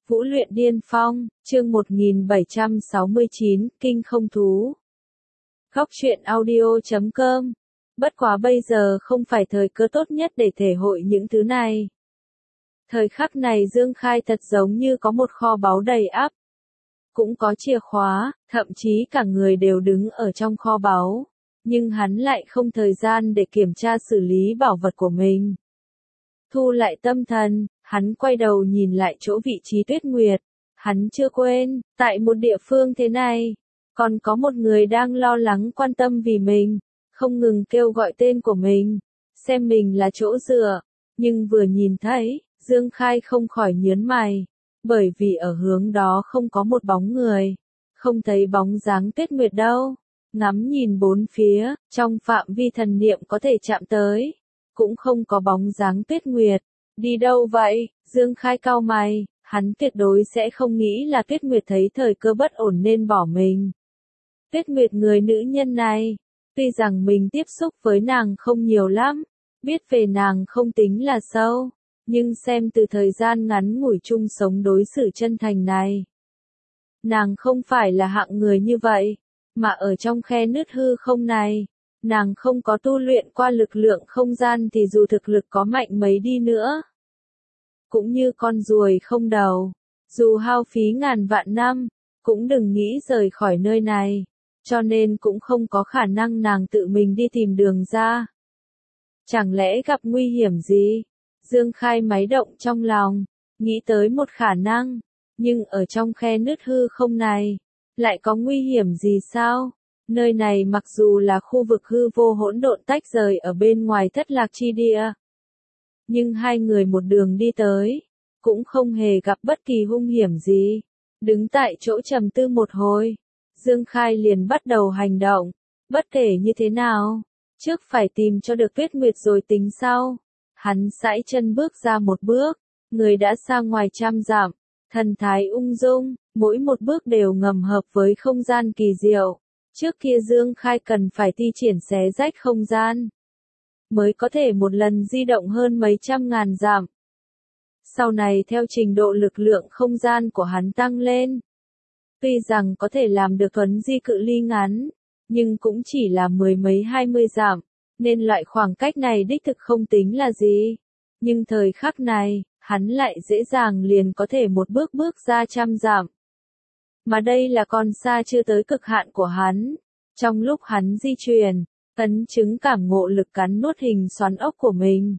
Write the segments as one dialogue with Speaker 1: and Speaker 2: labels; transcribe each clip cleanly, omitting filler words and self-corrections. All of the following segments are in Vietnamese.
Speaker 1: Vũ luyện điên phong, chương 1769, kinh không thú. Góc truyện audio.com. Bất quá bây giờ không phải thời cơ tốt nhất để thể hội những thứ này. Thời khắc này Dương Khai thật giống như có một kho báu đầy ắp. Cũng có chìa khóa, thậm chí cả người đều đứng ở trong kho báu. Nhưng hắn lại không thời gian để kiểm tra xử lý bảo vật của mình. Thu lại tâm thần, hắn quay đầu nhìn lại chỗ vị trí Tuyết Nguyệt. Hắn chưa quên, tại một địa phương thế này, còn có một người đang lo lắng quan tâm vì mình, không ngừng kêu gọi tên của mình, xem mình là chỗ dựa. Nhưng vừa nhìn thấy, Dương Khai không khỏi nhớn mày, bởi vì ở hướng đó không có một bóng người, không thấy bóng dáng Tuyết Nguyệt đâu. Ngắm nhìn bốn phía, trong phạm vi thần niệm có thể chạm tới, cũng không có bóng dáng Tuyết Nguyệt. Đi đâu vậy? Dương Khai cau mày, hắn tuyệt đối sẽ không nghĩ là Tuyết Nguyệt thấy thời cơ bất ổn nên bỏ mình. Tuyết Nguyệt người nữ nhân này, tuy rằng mình tiếp xúc với nàng không nhiều lắm, biết về nàng không tính là sâu, nhưng xem từ thời gian ngắn ngủi chung sống đối xử chân thành này, nàng không phải là hạng người như vậy, mà ở trong khe nứt hư không này, nàng không có tu luyện qua lực lượng không gian thì dù thực lực có mạnh mấy đi nữa, cũng như con ruồi không đầu, dù hao phí ngàn vạn năm, cũng đừng nghĩ rời khỏi nơi này, cho nên cũng không có khả năng nàng tự mình đi tìm đường ra. Chẳng lẽ gặp nguy hiểm gì? Dương Khai máy động trong lòng, nghĩ tới một khả năng, nhưng ở trong khe nứt hư không này, lại có nguy hiểm gì sao? Nơi này mặc dù là khu vực hư vô hỗn độn tách rời ở bên ngoài thất lạc chi địa, nhưng hai người một đường đi tới, cũng không hề gặp bất kỳ hung hiểm gì. Đứng tại chỗ trầm tư một hồi, Dương Khai liền bắt đầu hành động. Bất kể như thế nào, trước phải tìm cho được Tuyết Nguyệt rồi tính sau. Hắn sải chân bước ra một bước, người đã xa ngoài trăm dặm, thần thái ung dung, mỗi một bước đều ngầm hợp với không gian kỳ diệu. Trước kia Dương Khai cần phải thi triển xé rách không gian, mới có thể một lần di động hơn mấy trăm ngàn dặm. Sau này theo trình độ lực lượng không gian của hắn tăng lên, tuy rằng có thể làm được thuấn di cự ly ngắn, nhưng cũng chỉ là mười mấy 20 dặm, nên loại khoảng cách này đích thực không tính là gì. Nhưng thời khắc này, hắn lại dễ dàng liền có thể một bước bước ra trăm dặm. Mà đây là còn xa chưa tới cực hạn của hắn. Trong lúc hắn di chuyển, ấn chứng cảm ngộ lực cắn nuốt hình xoắn ốc của mình.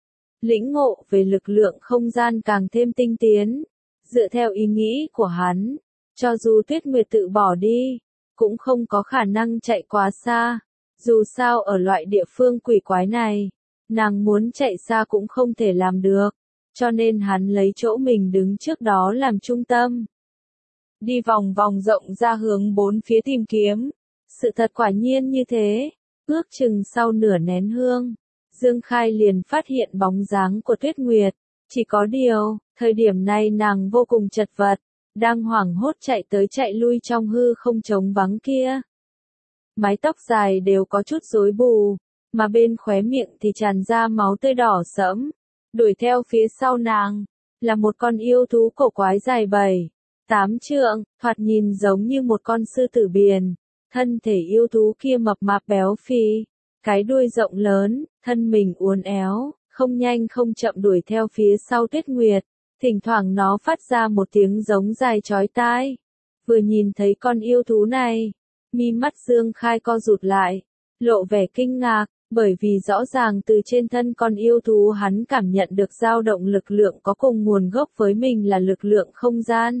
Speaker 1: Lĩnh ngộ về lực lượng không gian càng thêm tinh tiến. Dựa theo ý nghĩ của hắn, cho dù Tuyết Nguyệt tự bỏ đi, cũng không có khả năng chạy quá xa. Dù sao ở loại địa phương quỷ quái này, nàng muốn chạy xa cũng không thể làm được. Cho nên hắn lấy chỗ mình đứng trước đó làm trung tâm. Đi vòng vòng rộng ra hướng bốn phía tìm kiếm. Sự thật quả nhiên như thế. Ước chừng sau nửa nén hương, Dương Khai liền phát hiện bóng dáng của Tuyết Nguyệt. Chỉ có điều, thời điểm này nàng vô cùng chật vật, đang hoảng hốt chạy tới chạy lui trong hư không trống vắng kia. Mái tóc dài đều có chút rối bù, mà bên khóe miệng thì tràn ra máu tươi đỏ sẫm. Đuổi theo phía sau nàng, là một con yêu thú cổ quái dài 7-8 trượng, thoạt nhìn giống như một con sư tử biển. Thân thể yêu thú kia mập mạp béo phì, cái đuôi rộng lớn, thân mình uốn éo, không nhanh không chậm đuổi theo phía sau Tuyết Nguyệt. Thỉnh thoảng nó phát ra một tiếng giống dài chói tai. Vừa nhìn thấy con yêu thú này, mi mắt Dương Khai co rụt lại, lộ vẻ kinh ngạc, bởi vì rõ ràng từ trên thân con yêu thú hắn cảm nhận được dao động lực lượng có cùng nguồn gốc với mình là lực lượng không gian.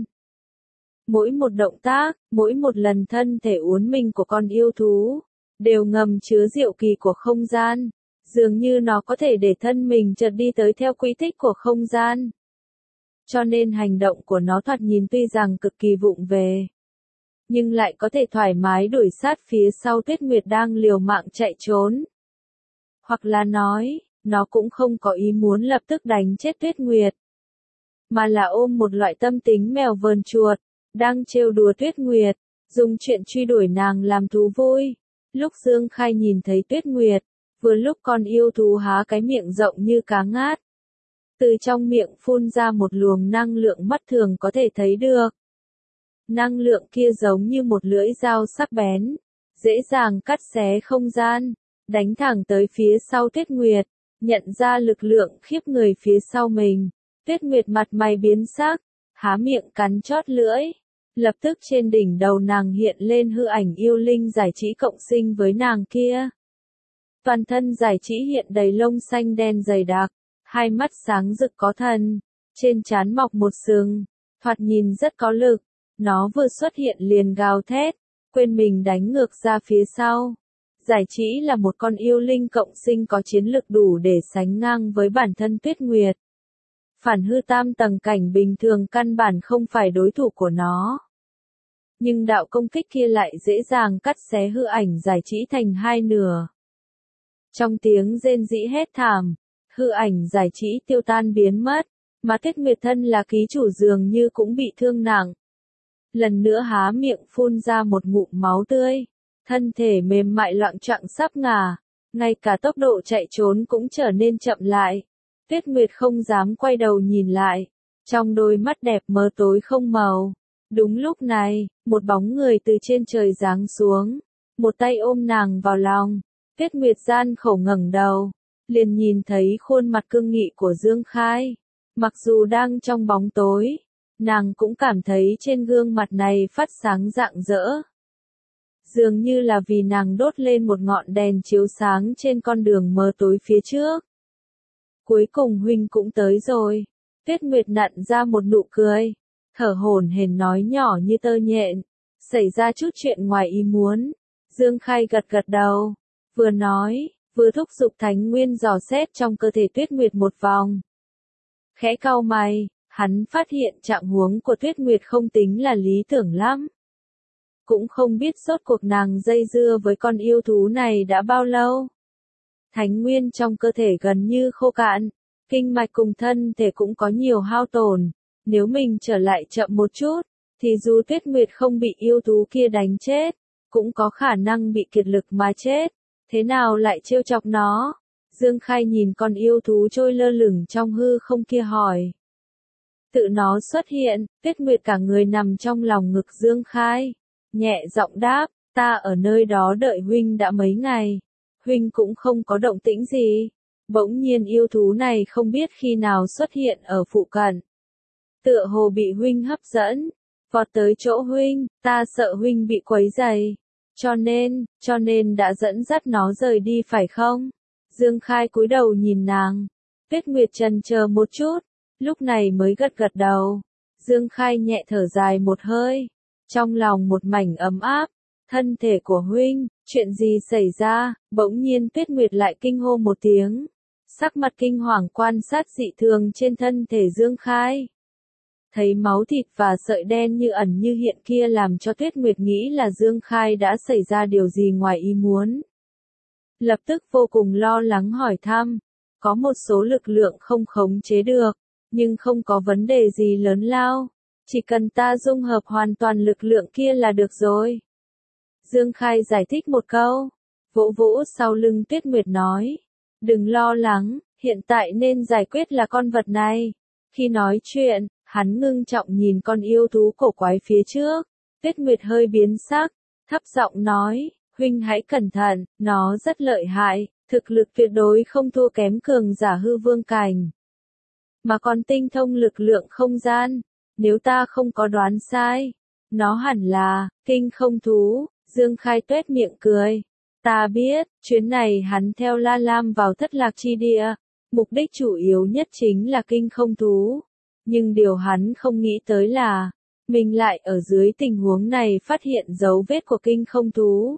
Speaker 1: Mỗi một động tác, mỗi một lần thân thể uốn mình của con yêu thú, đều ngầm chứa diệu kỳ của không gian. Dường như nó có thể để thân mình chợt đi tới theo quỹ tích của không gian. Cho nên hành động của nó thoạt nhìn tuy rằng cực kỳ vụng về, nhưng lại có thể thoải mái đuổi sát phía sau Tuyết Nguyệt đang liều mạng chạy trốn. Hoặc là nói, nó cũng không có ý muốn lập tức đánh chết Tuyết Nguyệt, mà là ôm một loại tâm tính mèo vờn chuột, đang trêu đùa Tuyết Nguyệt, dùng chuyện truy đuổi nàng làm thú vui. Lúc Dương Khai nhìn thấy Tuyết Nguyệt, vừa lúc con yêu thú há cái miệng rộng như cá ngát, từ trong miệng phun ra một luồng năng lượng mắt thường có thể thấy được. Năng lượng kia giống như một lưỡi dao sắc bén, dễ dàng cắt xé không gian, đánh thẳng tới phía sau Tuyết Nguyệt, nhận ra lực lượng khiếp người phía sau mình. Tuyết Nguyệt mặt mày biến sắc, há miệng cắn chót lưỡi. Lập tức trên đỉnh đầu nàng hiện lên hư ảnh yêu linh giải trí cộng sinh với nàng kia. Toàn thân giải trí hiện đầy lông xanh đen dày đặc, hai mắt sáng rực có thần, trên trán mọc một sừng, thoạt nhìn rất có lực. Nó vừa xuất hiện liền gào thét, quên mình đánh ngược ra phía sau. Giải trí là một con yêu linh cộng sinh có chiến lực đủ để sánh ngang với bản thân Tuyết Nguyệt. Phản hư tam tầng cảnh bình thường căn bản không phải đối thủ của nó. Nhưng đạo công kích kia lại dễ dàng cắt xé hư ảnh giải trí thành hai nửa. Trong tiếng rên rỉ hét thảm, hư ảnh giải trí tiêu tan biến mất, mà Tuyết Nguyệt thân là ký chủ dường như cũng bị thương nặng. Lần nữa há miệng phun ra một ngụm máu tươi, thân thể mềm mại loạng choạng sắp ngả, ngay cả tốc độ chạy trốn cũng trở nên chậm lại. Tuyết Nguyệt không dám quay đầu nhìn lại, trong đôi mắt đẹp mờ tối không màu. Đúng lúc này, một bóng người từ trên trời giáng xuống, một tay ôm nàng vào lòng. Tuyết Nguyệt gian khẩu ngẩng đầu, liền nhìn thấy khuôn mặt cương nghị của Dương Khai. Mặc dù đang trong bóng tối, nàng cũng cảm thấy trên gương mặt này phát sáng rạng rỡ. Dường như là vì nàng đốt lên một ngọn đèn chiếu sáng trên con đường mờ tối phía trước. Cuối cùng huynh cũng tới rồi. Tuyết Nguyệt nặn ra một nụ cười, thở hổn hển nói nhỏ như tơ nhện. Xảy ra chút chuyện ngoài ý muốn. Dương Khai gật gật đầu, vừa nói, vừa thúc giục thánh nguyên dò xét trong cơ thể Tuyết Nguyệt một vòng. Khẽ cau mày, hắn phát hiện trạng huống của Tuyết Nguyệt không tính là lý tưởng lắm. Cũng không biết rốt cuộc nàng dây dưa với con yêu thú này đã bao lâu. Thánh nguyên trong cơ thể gần như khô cạn, kinh mạch cùng thân thể cũng có nhiều hao tổn. Nếu mình trở lại chậm một chút, thì dù Tuyết Nguyệt không bị yêu thú kia đánh chết, cũng có khả năng bị kiệt lực mà chết. Thế nào lại trêu chọc nó? Dương Khai nhìn con yêu thú trôi lơ lửng trong hư không kia hỏi. Tự nó xuất hiện, Tuyết Nguyệt cả người nằm trong lòng ngực Dương Khai. Nhẹ giọng đáp, ta ở nơi đó đợi huynh đã mấy ngày. Huynh cũng không có động tĩnh gì. Bỗng nhiên yêu thú này không biết khi nào xuất hiện ở phụ cận. Tựa hồ bị huynh hấp dẫn, vọt tới chỗ huynh, ta sợ huynh bị quấy rầy. Cho nên đã dẫn dắt nó rời đi phải không? Dương Khai cúi đầu nhìn nàng. Tuyết Nguyệt chần chờ một chút, lúc này mới gật gật đầu. Dương Khai nhẹ thở dài một hơi, trong lòng một mảnh ấm áp. Thân thể của huynh, chuyện gì xảy ra? Bỗng nhiên Tuyết Nguyệt lại kinh hô một tiếng. Sắc mặt kinh hoàng quan sát dị thường trên thân thể Dương Khai. Thấy máu thịt và sợi đen như ẩn như hiện kia làm cho Tuyết Nguyệt nghĩ là Dương Khai đã xảy ra điều gì ngoài ý muốn. Lập tức vô cùng lo lắng hỏi thăm, có một số lực lượng không khống chế được, nhưng không có vấn đề gì lớn lao, chỉ cần ta dung hợp hoàn toàn lực lượng kia là được rồi. Dương Khai giải thích một câu, vỗ vỗ sau lưng Tuyết Nguyệt nói, đừng lo lắng, hiện tại nên giải quyết là con vật này. Khi nói chuyện, hắn ngưng trọng nhìn con yêu thú cổ quái phía trước. Tuyết Nguyệt hơi biến sắc, thấp giọng nói, huynh hãy cẩn thận, nó rất lợi hại, thực lực tuyệt đối không thua kém cường giả hư vương cảnh. Mà còn tinh thông lực lượng không gian, nếu ta không có đoán sai, nó hẳn là kinh không thú. Dương Khai tuét miệng cười. Ta biết, chuyến này hắn theo La Lam vào thất lạc chi địa, mục đích chủ yếu nhất chính là kinh không thú. Nhưng điều hắn không nghĩ tới là, mình lại ở dưới tình huống này phát hiện dấu vết của kinh không thú.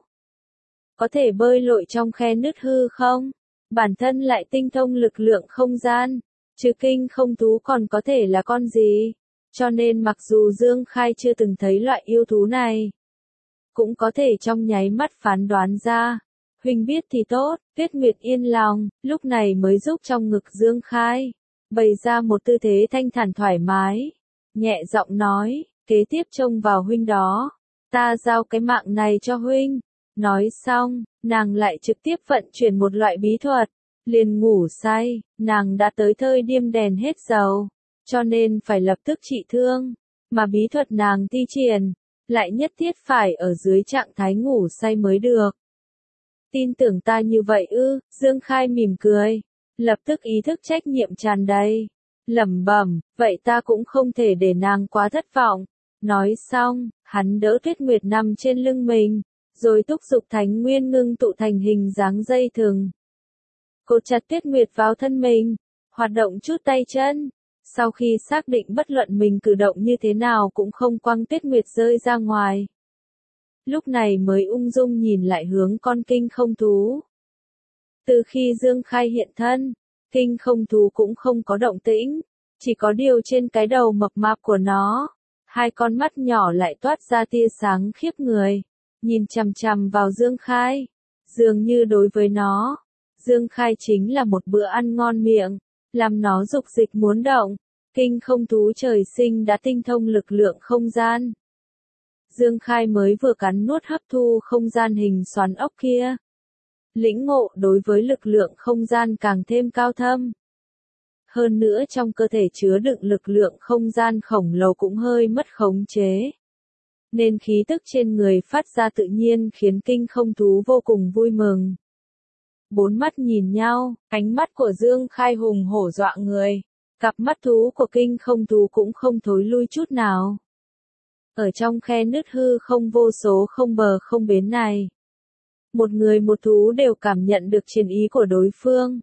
Speaker 1: Có thể bơi lội trong khe nứt hư không? Bản thân lại tinh thông lực lượng không gian, chứ kinh không thú còn có thể là con gì? Cho nên mặc dù Dương Khai chưa từng thấy loại yêu thú này, cũng có thể trong nháy mắt phán đoán ra. Huynh biết thì tốt. Tuyết Nguyệt yên lòng, lúc này mới giúp trong ngực Dương Khai, bày ra một tư thế thanh thản thoải mái. Nhẹ giọng nói, kế tiếp trông vào huynh đó. Ta giao cái mạng này cho huynh. Nói xong, nàng lại trực tiếp vận chuyển một loại bí thuật, liền ngủ say, nàng đã tới thời điểm đèn hết dầu, cho nên phải lập tức trị thương, mà bí thuật nàng thi triển, lại nhất thiết phải ở dưới trạng thái ngủ say mới được. Tin tưởng ta như vậy ư? Dương Khai mỉm cười, lập tức ý thức trách nhiệm tràn đầy, lẩm bẩm, vậy ta cũng không thể để nàng quá thất vọng. Nói xong, hắn đỡ Tuyết Nguyệt nằm trên lưng mình, rồi thúc giục Thánh Nguyên ngưng tụ thành hình dáng dây thừng. Cột chặt Tuyết Nguyệt vào thân mình, hoạt động chút tay chân. Sau khi xác định bất luận mình cử động như thế nào cũng không quăng Tuyết Nguyệt rơi ra ngoài. Lúc này mới ung dung nhìn lại hướng con kinh không thú. Từ khi Dương Khai hiện thân, kinh không thú cũng không có động tĩnh, chỉ có điều trên cái đầu mập mạp của nó, hai con mắt nhỏ lại toát ra tia sáng khiếp người, nhìn chằm chằm vào Dương Khai. Dường như đối với nó, Dương Khai chính là một bữa ăn ngon miệng, làm nó dục dịch muốn động. Kinh không thú trời sinh đã tinh thông lực lượng không gian. Dương Khai mới vừa cắn nuốt hấp thu không gian hình xoắn ốc kia. Lĩnh ngộ đối với lực lượng không gian càng thêm cao thâm. Hơn nữa trong cơ thể chứa đựng lực lượng không gian khổng lồ cũng hơi mất khống chế. Nên khí tức trên người phát ra tự nhiên khiến kinh không thú vô cùng vui mừng. Bốn mắt nhìn nhau, ánh mắt của Dương Khai hùng hổ dọa người. Cặp mắt thú của kinh không thú cũng không thối lui chút nào. Ở trong khe nứt hư không vô số không bờ không bến này. Một người một thú đều cảm nhận được chiến ý của đối phương.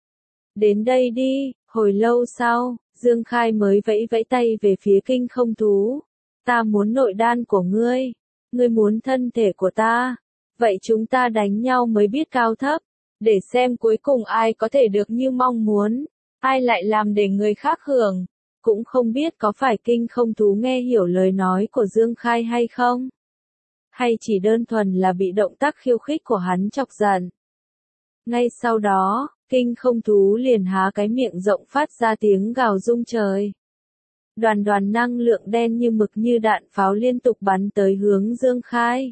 Speaker 1: Đến đây đi, hồi lâu sau, Dương Khai mới vẫy vẫy tay về phía kinh không thú. Ta muốn nội đan của ngươi, ngươi muốn thân thể của ta. Vậy chúng ta đánh nhau mới biết cao thấp, để xem cuối cùng ai có thể được như mong muốn. Ai lại làm để người khác hưởng, cũng không biết có phải kinh không thú nghe hiểu lời nói của Dương Khai hay không? Hay chỉ đơn thuần là bị động tác khiêu khích của hắn chọc giận. Ngay sau đó, kinh không thú liền há cái miệng rộng phát ra tiếng gào rung trời. Đoàn đoàn năng lượng đen như mực như đạn pháo liên tục bắn tới hướng Dương Khai.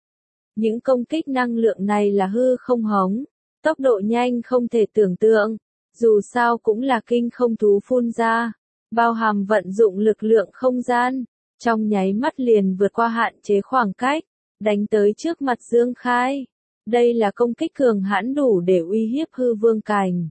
Speaker 1: Những công kích năng lượng này là hư không hống, tốc độ nhanh không thể tưởng tượng. Dù sao cũng là kinh không thú phun ra, bao hàm vận dụng lực lượng không gian, trong nháy mắt liền vượt qua hạn chế khoảng cách, đánh tới trước mặt Dương Khai. Đây là công kích cường hãn đủ để uy hiếp hư vương cảnh.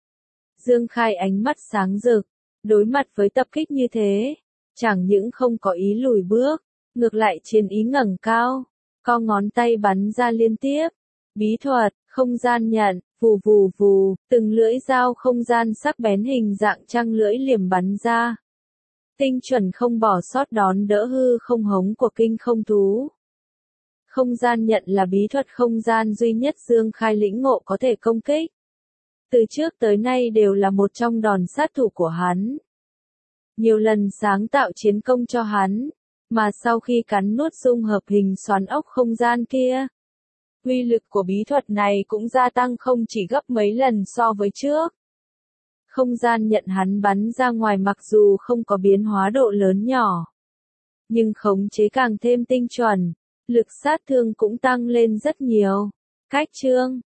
Speaker 1: Dương Khai ánh mắt sáng rực, đối mặt với tập kích như thế, chẳng những không có ý lùi bước, ngược lại chiến ý ngẩng cao, co ngón tay bắn ra liên tiếp. Bí thuật, không gian nhận, vù vù vù, từng lưỡi dao không gian sắc bén hình dạng trăng lưỡi liềm bắn ra. Tinh chuẩn không bỏ sót đón đỡ hư không hống của kinh không thú. Không gian nhận là bí thuật không gian duy nhất Dương Khai lĩnh ngộ có thể công kích. Từ trước tới nay đều là một trong đòn sát thủ của hắn. Nhiều lần sáng tạo chiến công cho hắn, mà sau khi cắn nuốt dung hợp hình xoắn ốc không gian kia, uy lực của bí thuật này cũng gia tăng không chỉ gấp mấy lần so với trước. Không gian nhận hắn bắn ra ngoài mặc dù không có biến hóa độ lớn nhỏ, nhưng khống chế càng thêm tinh chuẩn, lực sát thương cũng tăng lên rất nhiều. Cách chương